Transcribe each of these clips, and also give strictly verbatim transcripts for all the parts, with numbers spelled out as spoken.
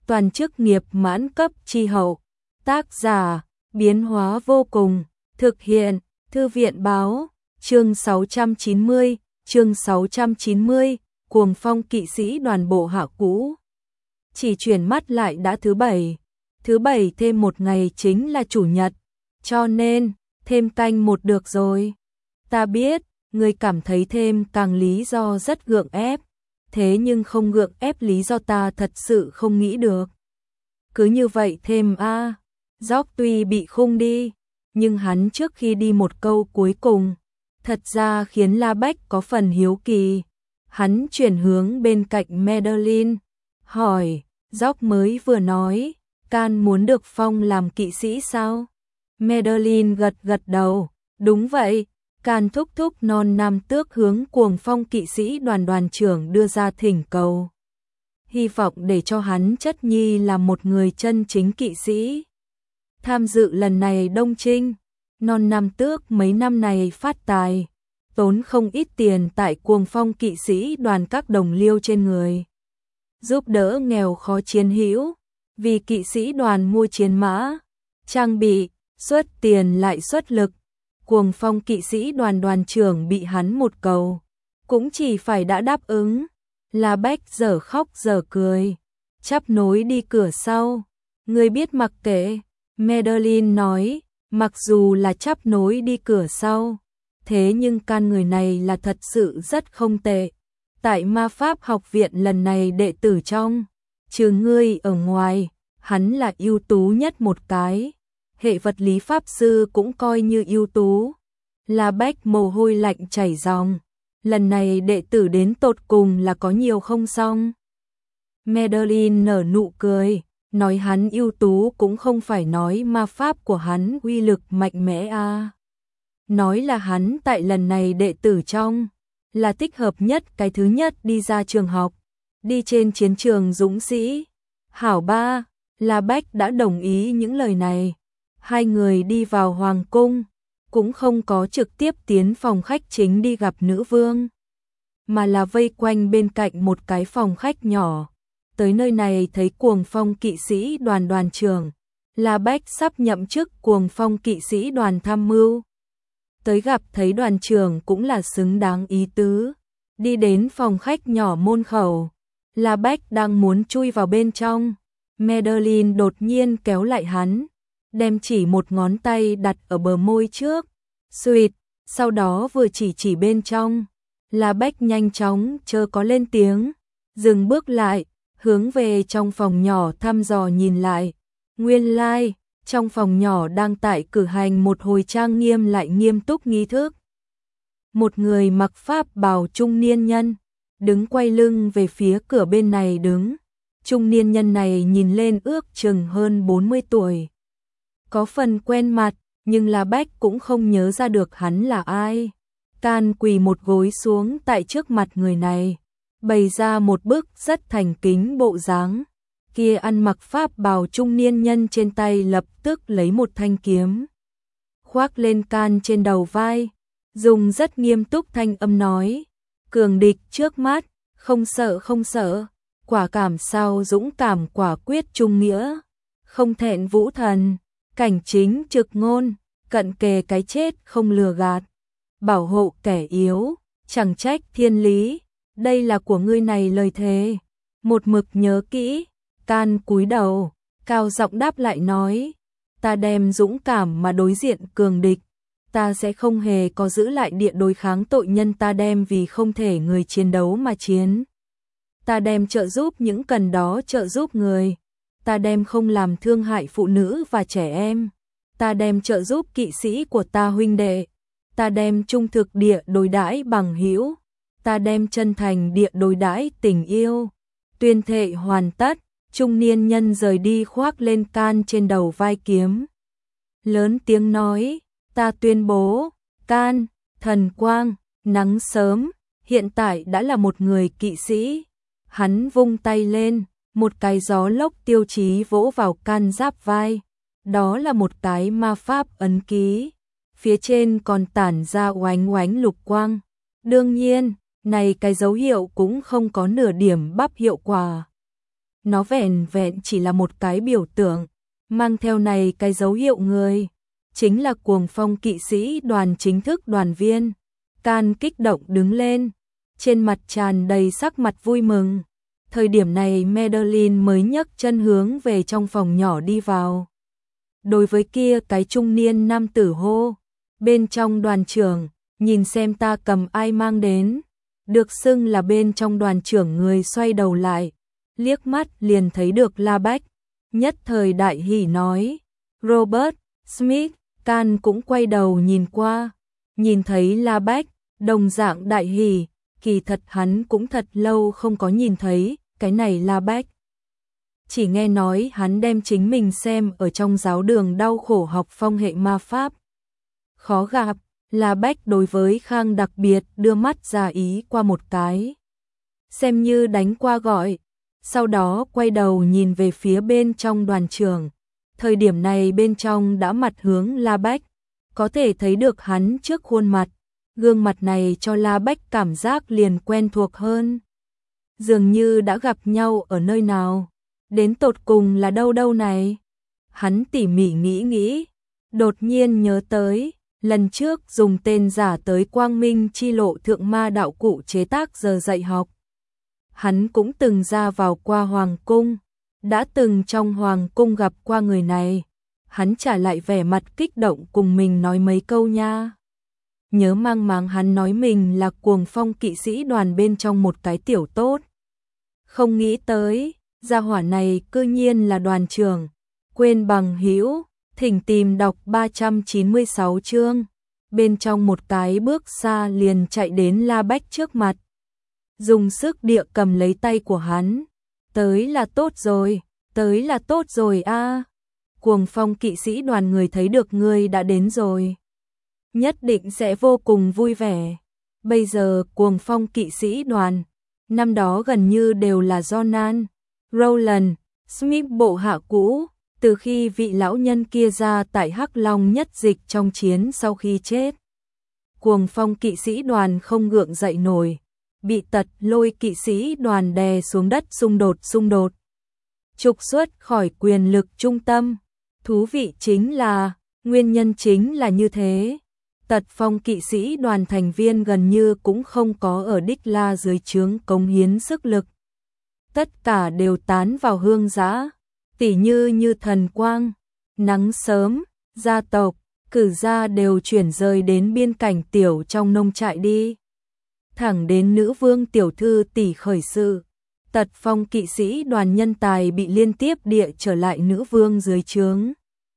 toàn chức nghiệp mãn cấp chi hậu. Tác giả, biến hóa vô cùng, thực hiện, thư viện báo, chương sáu trăm chín mươi, chương sáu trăm chín mươi, cuồng phong kỵ sĩ đoàn bộ hạ cũ. Chỉ chuyển mắt lại đã thứ bảy, thứ bảy thêm một ngày chính là chủ nhật, cho nên, thêm canh một được rồi. Ta biết, người cảm thấy thêm càng lý do rất gượng ép, thế nhưng không gượng ép lý do ta thật sự không nghĩ được. Cứ như vậy thêm a. À. Gióc tuy bị khung đi, nhưng hắn trước khi đi một câu cuối cùng, thật ra khiến La Bách có phần hiếu kỳ. Hắn chuyển hướng bên cạnh Madeline, hỏi, Gióc mới vừa nói, Can muốn được phong làm kỵ sĩ sao? Madeline gật gật đầu, đúng vậy. Can thúc thúc non nam tước hướng cuồng phong kỵ sĩ đoàn đoàn trưởng đưa ra thỉnh cầu. Hy vọng để cho hắn chất nhi là một người chân chính kỵ sĩ. Tham dự lần này đông trinh, non nam tước mấy năm này phát tài, tốn không ít tiền tại cuồng phong kỵ sĩ đoàn các đồng liêu trên người. Giúp đỡ nghèo khó chiến hữu, vì kỵ sĩ đoàn mua chiến mã, trang bị, xuất tiền lại xuất lực. Cuồng phong kỵ sĩ đoàn đoàn trưởng bị hắn một cầu, cũng chỉ phải đã đáp ứng. La Bách giờ khóc giờ cười, chắp nối đi cửa sau. Người biết mặc kệ, Madeline nói, mặc dù là chắp nối đi cửa sau, thế nhưng Can người này là thật sự rất không tệ. Tại ma pháp học viện lần này đệ tử trong, trừ ngươi ở ngoài, hắn là ưu tú nhất một cái. Hệ vật lý pháp sư cũng coi như ưu tú. La Bách mồ hôi lạnh chảy ròng. Lần này đệ tử đến tột cùng là có nhiều không xong. Madeline nở nụ cười, nói hắn ưu tú cũng không phải nói ma pháp của hắn uy lực mạnh mẽ a. À. Nói là hắn tại lần này đệ tử trong, là thích hợp nhất cái thứ nhất đi ra trường học, đi trên chiến trường dũng sĩ. Hảo ba, La Bách đã đồng ý những lời này. Hai người đi vào hoàng cung, cũng không có trực tiếp tiến phòng khách chính đi gặp nữ vương, mà là vây quanh bên cạnh một cái phòng khách nhỏ. Tới nơi này thấy cuồng phong kỵ sĩ đoàn đoàn trưởng, La Bách sắp nhậm chức cuồng phong kỵ sĩ đoàn tham mưu. Tới gặp thấy đoàn trưởng cũng là xứng đáng ý tứ. Đi đến phòng khách nhỏ môn khẩu, La Bách đang muốn chui vào bên trong. Madeline đột nhiên kéo lại hắn, đem chỉ một ngón tay đặt ở bờ môi trước, suýt, sau đó vừa chỉ chỉ bên trong. La Bách nhanh chóng chớ có lên tiếng, dừng bước lại, hướng về trong phòng nhỏ thăm dò nhìn lại. Nguyên lai, like, trong phòng nhỏ đang tại cử hành một hồi trang nghiêm lại nghiêm túc nghi thức. Một người mặc pháp bào trung niên nhân, đứng quay lưng về phía cửa bên này đứng. Trung niên nhân này nhìn lên ước chừng hơn bốn mươi tuổi. Có phần quen mặt, nhưng La Bách cũng không nhớ ra được hắn là ai. Can quỳ một gối xuống tại trước mặt người này, bày ra một bức rất thành kính bộ dáng. Kia ăn mặc pháp bào trung niên nhân trên tay lập tức lấy một thanh kiếm, khoác lên Can trên đầu vai, dùng rất nghiêm túc thanh âm nói, cường địch trước mắt, không sợ không sợ, quả cảm sau dũng cảm quả quyết trung nghĩa, không thẹn vũ thần, cảnh chính trực ngôn, cận kề cái chết không lừa gạt, bảo hộ kẻ yếu, chẳng trách thiên lý, đây là của ngươi này lời thề, một mực nhớ kỹ. Can cúi đầu, cao giọng đáp lại nói, ta đem dũng cảm mà đối diện cường địch, ta sẽ không hề có giữ lại địa đối kháng tội nhân, ta đem vì không thể người chiến đấu mà chiến. Ta đem trợ giúp những cần đó trợ giúp người, ta đem không làm thương hại phụ nữ và trẻ em, ta đem trợ giúp kỵ sĩ của ta huynh đệ, ta đem trung thực địa đối đãi bằng hữu, ta đem chân thành địa đối đãi tình yêu. Tuyên thệ hoàn tất, trung niên nhân rời đi khoác lên Can trên đầu vai kiếm. Lớn tiếng nói, ta tuyên bố, Can, thần quang, nắng sớm, hiện tại đã là một người kỵ sĩ. Hắn vung tay lên, một cái gió lốc tiêu chí vỗ vào Can giáp vai. Đó là một cái ma pháp ấn ký, phía trên còn tản ra oánh oánh lục quang. Đương nhiên, này cái dấu hiệu cũng không có nửa điểm bắp hiệu quả. nó vẻn vẹn chỉ là một cái biểu tượng, mang theo này cái dấu hiệu người, chính là Cuồng Phong kỵ sĩ đoàn chính thức đoàn viên. Can kích động đứng lên, trên mặt tràn đầy sắc mặt vui mừng. Thời điểm này Madeline mới nhấc chân hướng về trong phòng nhỏ đi vào. Đối với kia cái trung niên nam tử hô, bên trong đoàn trưởng, nhìn xem ta cầm ai mang đến. Được xưng là bên trong đoàn trưởng người xoay đầu lại, liếc mắt liền thấy được La Bách, nhất thời đại hỉ nói, Robert Smith. Can cũng quay đầu nhìn qua, nhìn thấy La Bách, đồng dạng đại hỉ, kỳ thật hắn cũng thật lâu không có nhìn thấy cái này La Bách. Chỉ nghe nói hắn đem chính mình xem ở trong giáo đường đau khổ học phong hệ ma pháp. Khó gặp, La Bách đối với Khang đặc biệt đưa mắt ra ý qua một cái, xem như đánh qua gọi, sau đó quay đầu nhìn về phía bên trong đoàn trưởng. Thời điểm này bên trong đã mặt hướng La Bách, có thể thấy được hắn trước khuôn mặt, gương mặt này cho La Bách cảm giác liền quen thuộc hơn. Dường như đã gặp nhau ở nơi nào, đến tột cùng là đâu đâu này. Hắn tỉ mỉ nghĩ nghĩ, đột nhiên nhớ tới, lần trước dùng tên giả tới Quang Minh chi lộ thượng ma đạo cụ chế tác giờ dạy học. Hắn cũng từng ra vào qua Hoàng cung, đã từng trong Hoàng cung gặp qua người này. Hắn trả lại vẻ mặt kích động cùng mình nói mấy câu nha. Nhớ mang máng hắn nói mình là Cuồng Phong kỵ sĩ đoàn bên trong một cái tiểu tốt. Không nghĩ tới, gia hỏa này cư nhiên là đoàn trưởng. Quên bằng hữu, thỉnh tìm đọc ba trăm chín mươi sáu chương. Bên trong một cái bước xa liền chạy đến La Bách trước mặt, dùng sức địa cầm lấy tay của hắn. Tới là tốt rồi, tới là tốt rồi a. À. Cuồng Phong kỵ sĩ đoàn người thấy được ngươi đã đến rồi, nhất định sẽ vô cùng vui vẻ. Bây giờ Cuồng Phong kỵ sĩ đoàn, năm đó gần như đều là Jonan, Roland, Smith bộ hạ cũ, từ khi vị lão nhân kia ra tại Hắc Long nhất dịch trong chiến sau khi chết. Cuồng Phong kỵ sĩ đoàn không gượng dậy nổi, bị tật lôi kỵ sĩ đoàn đè xuống đất xung đột xung đột. Trục xuất khỏi quyền lực trung tâm. Thú vị chính là, nguyên nhân chính là như thế. Tật Phong kỵ sĩ đoàn thành viên gần như cũng không có ở Đích La dưới trướng cống hiến sức lực. Tất cả đều tán vào hương giã, tỉ như như Thần Quang, Nắng Sớm, gia tộc, cử gia đều chuyển rời đến biên cảnh tiểu trong nông trại đi. Thẳng đến nữ vương tiểu thư tỷ khởi sự, Tật Phong kỵ sĩ đoàn nhân tài bị liên tiếp địa trở lại nữ vương dưới trướng.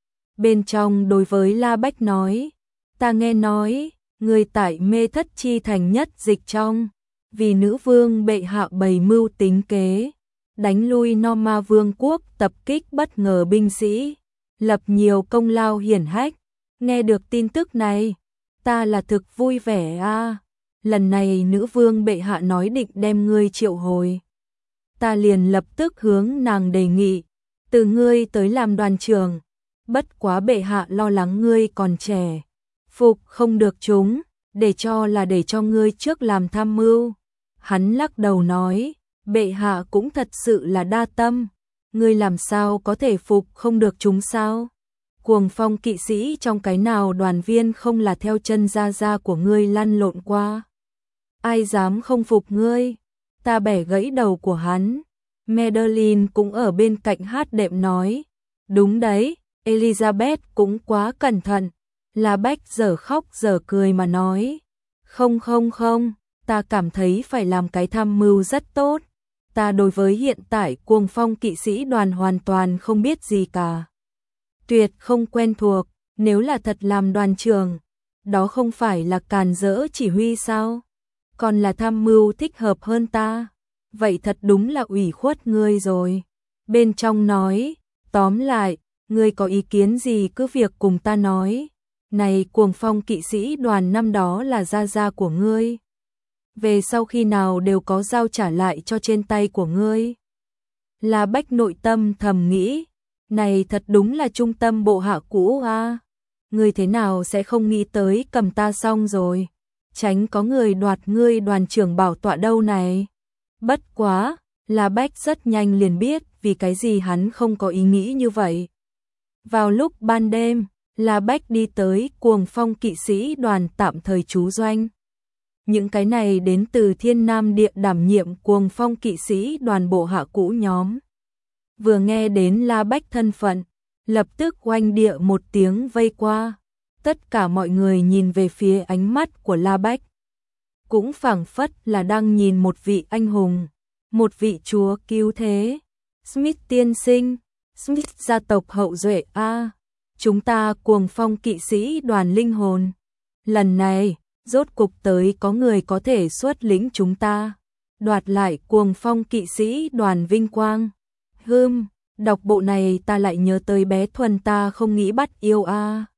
Bên trong đối với La Bách nói, ta nghe nói, người tại Mê Thất Chi thành nhất dịch trong, vì nữ vương bệ hạ bày mưu tính kế, đánh lui Norma vương quốc tập kích bất ngờ binh sĩ, lập nhiều công lao hiển hách. Nghe được tin tức này, ta là thực vui vẻ a. À. Lần này nữ vương bệ hạ nói định đem ngươi triệu hồi, ta liền lập tức hướng nàng đề nghị, từ ngươi tới làm đoàn trưởng. Bất quá bệ hạ lo lắng ngươi còn trẻ, phục không được chúng, để cho là để cho ngươi trước làm tham mưu. Hắn lắc đầu nói, bệ hạ cũng thật sự là đa tâm, ngươi làm sao có thể phục không được chúng sao? Cuồng Phong kỵ sĩ trong cái nào đoàn viên không là theo chân gia gia của ngươi lăn lộn qua? Ai dám không phục ngươi? Ta bẻ gãy đầu của hắn. Madeline cũng ở bên cạnh hát đệm nói, đúng đấy, Elizabeth cũng quá cẩn thận. La Bách giờ khóc giờ cười mà nói, không không không, ta cảm thấy phải làm cái tham mưu rất tốt. Ta đối với hiện tại Cuồng Phong kỵ sĩ đoàn hoàn toàn không biết gì cả. Tuyệt không quen thuộc, nếu là thật làm đoàn trưởng, đó không phải là càn rỡ chỉ huy sao? Còn là tham mưu thích hợp hơn ta. Vậy thật đúng là ủy khuất ngươi rồi. Bên trong nói, tóm lại, ngươi có ý kiến gì cứ việc cùng ta nói. Này Cuồng Phong kỵ sĩ đoàn năm đó là gia gia của ngươi, về sau khi nào đều có giao trả lại cho trên tay của ngươi. La Bách nội tâm thầm nghĩ, này thật đúng là trung tâm bộ hạ cũ a. À. Ngươi thế nào sẽ không nghĩ tới cầm ta xong rồi, tránh có người đoạt ngươi đoàn trưởng bảo tọa đâu này. Bất quá, La Bách rất nhanh liền biết vì cái gì hắn không có ý nghĩ như vậy. Vào lúc ban đêm, La Bách đi tới Cuồng Phong kỵ sĩ đoàn tạm thời trú doanh. Những cái này đến từ Thiên Nam Địa đảm nhiệm Cuồng Phong kỵ sĩ đoàn bộ hạ cũ nhóm. Vừa nghe đến La Bách thân phận, lập tức oanh địa một tiếng vây qua. Tất cả mọi người nhìn về phía ánh mắt của La Bách. Cũng phảng phất là đang nhìn một vị anh hùng, một vị chúa cứu thế. Smith tiên sinh, Smith gia tộc hậu duệ a, chúng ta Cuồng Phong kỵ sĩ đoàn linh hồn. Lần này, rốt cục tới có người có thể xuất lĩnh chúng ta, đoạt lại Cuồng Phong kỵ sĩ đoàn vinh quang. Hừm, đọc bộ này ta lại nhớ tới bé Thuần ta không nghĩ bắt yêu a.